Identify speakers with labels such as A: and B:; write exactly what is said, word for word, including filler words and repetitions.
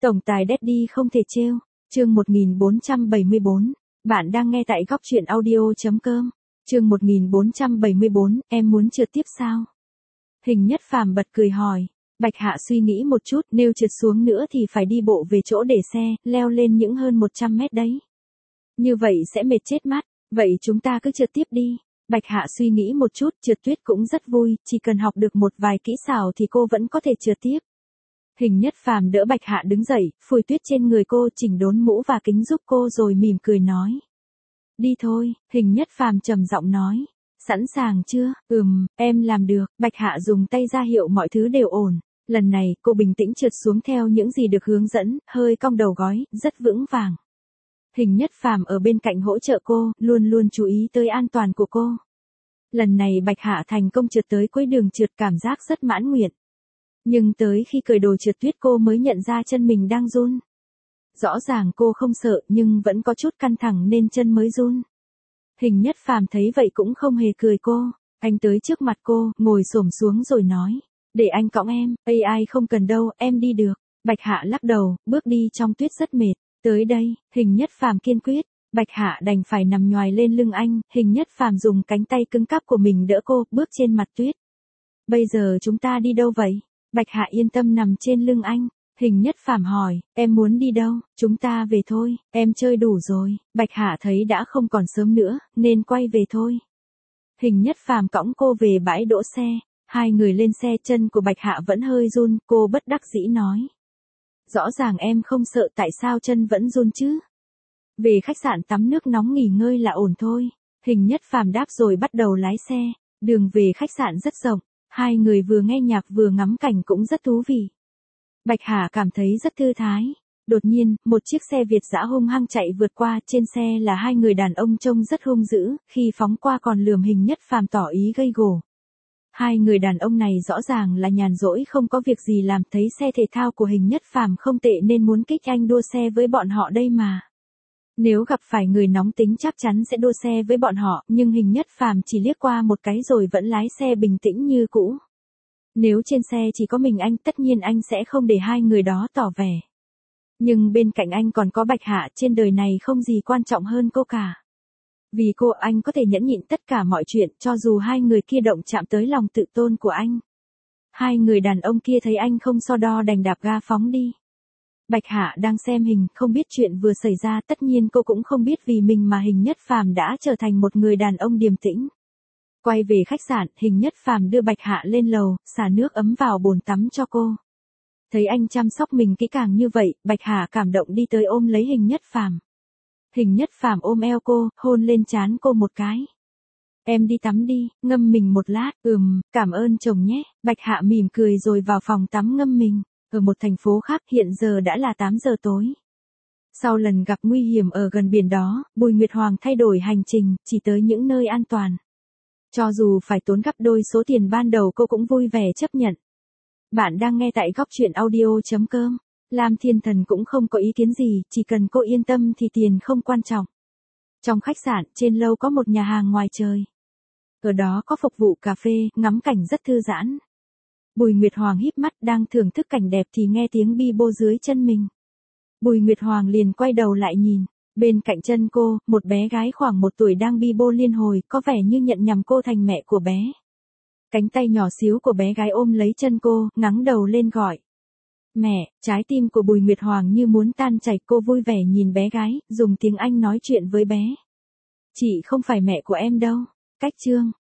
A: Tổng tài Daddy không thể trêu. Chương một nghìn bốn trăm bảy mươi bốn. Bạn đang nghe tại góc truyện audio.com. Chương một nghìn bốn trăm bảy mươi bốn, em muốn trượt tiếp sao? Hình Nhất Phàm bật cười hỏi. Bạch Hạ suy nghĩ một chút, nếu trượt xuống nữa thì phải đi bộ về chỗ để xe, leo lên những hơn một trăm mét đấy. Như vậy sẽ mệt chết mắt, vậy chúng ta cứ trượt tiếp đi. Bạch Hạ suy nghĩ một chút, trượt tuyết cũng rất vui, chỉ cần học được một vài kỹ xảo thì cô vẫn có thể trượt tiếp. Hình Nhất Phàm đỡ Bạch Hạ đứng dậy, phủi tuyết trên người cô, chỉnh đốn mũ và kính giúp cô rồi mỉm cười nói. Đi thôi, Hình Nhất Phàm trầm giọng nói. Sẵn sàng chưa? Ừm, em làm được. Bạch Hạ dùng tay ra hiệu mọi thứ đều ổn. Lần này, cô bình tĩnh trượt xuống theo những gì được hướng dẫn, hơi cong đầu gói, rất vững vàng. Hình Nhất Phàm ở bên cạnh hỗ trợ cô, luôn luôn chú ý tới an toàn của cô. Lần này Bạch Hạ thành công trượt tới cuối đường trượt, cảm giác rất mãn nguyện. Nhưng tới khi cởi đồ trượt tuyết cô mới nhận ra chân mình đang run. Rõ ràng cô không sợ nhưng vẫn có chút căng thẳng nên chân mới run. Hình Nhất Phàm thấy vậy cũng không hề cười cô. Anh tới trước mặt cô, ngồi xổm xuống rồi nói. Để anh cõng em, a i không cần đâu, em đi được. Bạch Hạ lắc đầu, bước đi trong tuyết rất mệt. Tới đây, Hình Nhất Phàm kiên quyết. Bạch Hạ đành phải nằm nhoài lên lưng anh. Hình Nhất Phàm dùng cánh tay cứng cáp của mình đỡ cô, bước trên mặt tuyết. Bây giờ chúng ta đi đâu vậy? Bạch Hạ yên tâm nằm trên lưng anh. Hình Nhất Phàm hỏi, em muốn đi đâu? Chúng ta về thôi, em chơi đủ rồi. Bạch Hạ thấy đã không còn sớm nữa, nên quay về thôi. Hình Nhất Phàm cõng cô về bãi đỗ xe. Hai người lên xe, chân của Bạch Hạ vẫn hơi run, cô bất đắc dĩ nói. Rõ ràng em không sợ, tại sao chân vẫn run chứ? Về khách sạn tắm nước nóng nghỉ ngơi là ổn thôi. Hình Nhất Phàm đáp rồi bắt đầu lái xe. Đường về khách sạn rất rộng. Hai người vừa nghe nhạc vừa ngắm cảnh cũng rất thú vị. Bạch Hạ cảm thấy rất thư thái. Đột nhiên, một chiếc xe Việt dã hung hăng chạy vượt qua, trên xe là hai người đàn ông trông rất hung dữ, khi phóng qua còn lườm Hình Nhất Phàm tỏ ý gây gổ. Hai người đàn ông này rõ ràng là nhàn rỗi không có việc gì làm, thấy xe thể thao của Hình Nhất Phàm không tệ nên muốn kích anh đua xe với bọn họ đây mà. Nếu gặp phải người nóng tính chắc chắn sẽ đua xe với bọn họ, nhưng Hình Nhất Phàm chỉ liếc qua một cái rồi vẫn lái xe bình tĩnh như cũ. Nếu trên xe chỉ có mình anh, tất nhiên anh sẽ không để hai người đó tỏ vẻ. Nhưng bên cạnh anh còn có Bạch Hạ, trên đời này không gì quan trọng hơn cô cả. Vì cô, anh có thể nhẫn nhịn tất cả mọi chuyện, cho dù hai người kia động chạm tới lòng tự tôn của anh. Hai người đàn ông kia thấy anh không so đo đành đạp ga phóng đi. Bạch Hạ đang xem hình, không biết chuyện vừa xảy ra, tất nhiên cô cũng không biết vì mình mà Hình Nhất Phàm đã trở thành một người đàn ông điềm tĩnh. Quay về khách sạn, Hình Nhất Phàm đưa Bạch Hạ lên lầu, xả nước ấm vào bồn tắm cho cô. Thấy anh chăm sóc mình kỹ càng như vậy, Bạch Hạ cảm động đi tới ôm lấy Hình Nhất Phàm. Hình Nhất Phàm ôm eo cô, hôn lên trán cô một cái. Em đi tắm đi, ngâm mình một lát. Ừm, cảm ơn chồng nhé. Bạch Hạ mỉm cười rồi vào phòng tắm ngâm mình. Ở một thành phố khác, hiện giờ đã là tám giờ tối. Sau lần gặp nguy hiểm ở gần biển đó, Bùi Nguyệt Hoàng thay đổi hành trình, chỉ tới những nơi an toàn. Cho dù phải tốn gấp đôi số tiền ban đầu cô cũng vui vẻ chấp nhận. Bạn đang nghe tại góc truyện audio.com. Lam Thiên Thần cũng không có ý kiến gì, chỉ cần cô yên tâm thì tiền không quan trọng. Trong khách sạn, trên lầu có một nhà hàng ngoài trời. Ở đó có phục vụ cà phê, ngắm cảnh rất thư giãn. Bùi Nguyệt Hoàng híp mắt đang thưởng thức cảnh đẹp thì nghe tiếng bi bô dưới chân mình. Bùi Nguyệt Hoàng liền quay đầu lại nhìn. Bên cạnh chân cô, một bé gái khoảng một tuổi đang bi bô liên hồi, có vẻ như nhận nhầm cô thành mẹ của bé. Cánh tay nhỏ xíu của bé gái ôm lấy chân cô, ngẩng đầu lên gọi. Mẹ, trái tim của Bùi Nguyệt Hoàng như muốn tan chảy, cô vui vẻ nhìn bé gái, dùng tiếng Anh nói chuyện với bé. Chị không phải mẹ của em đâu. Cách chương.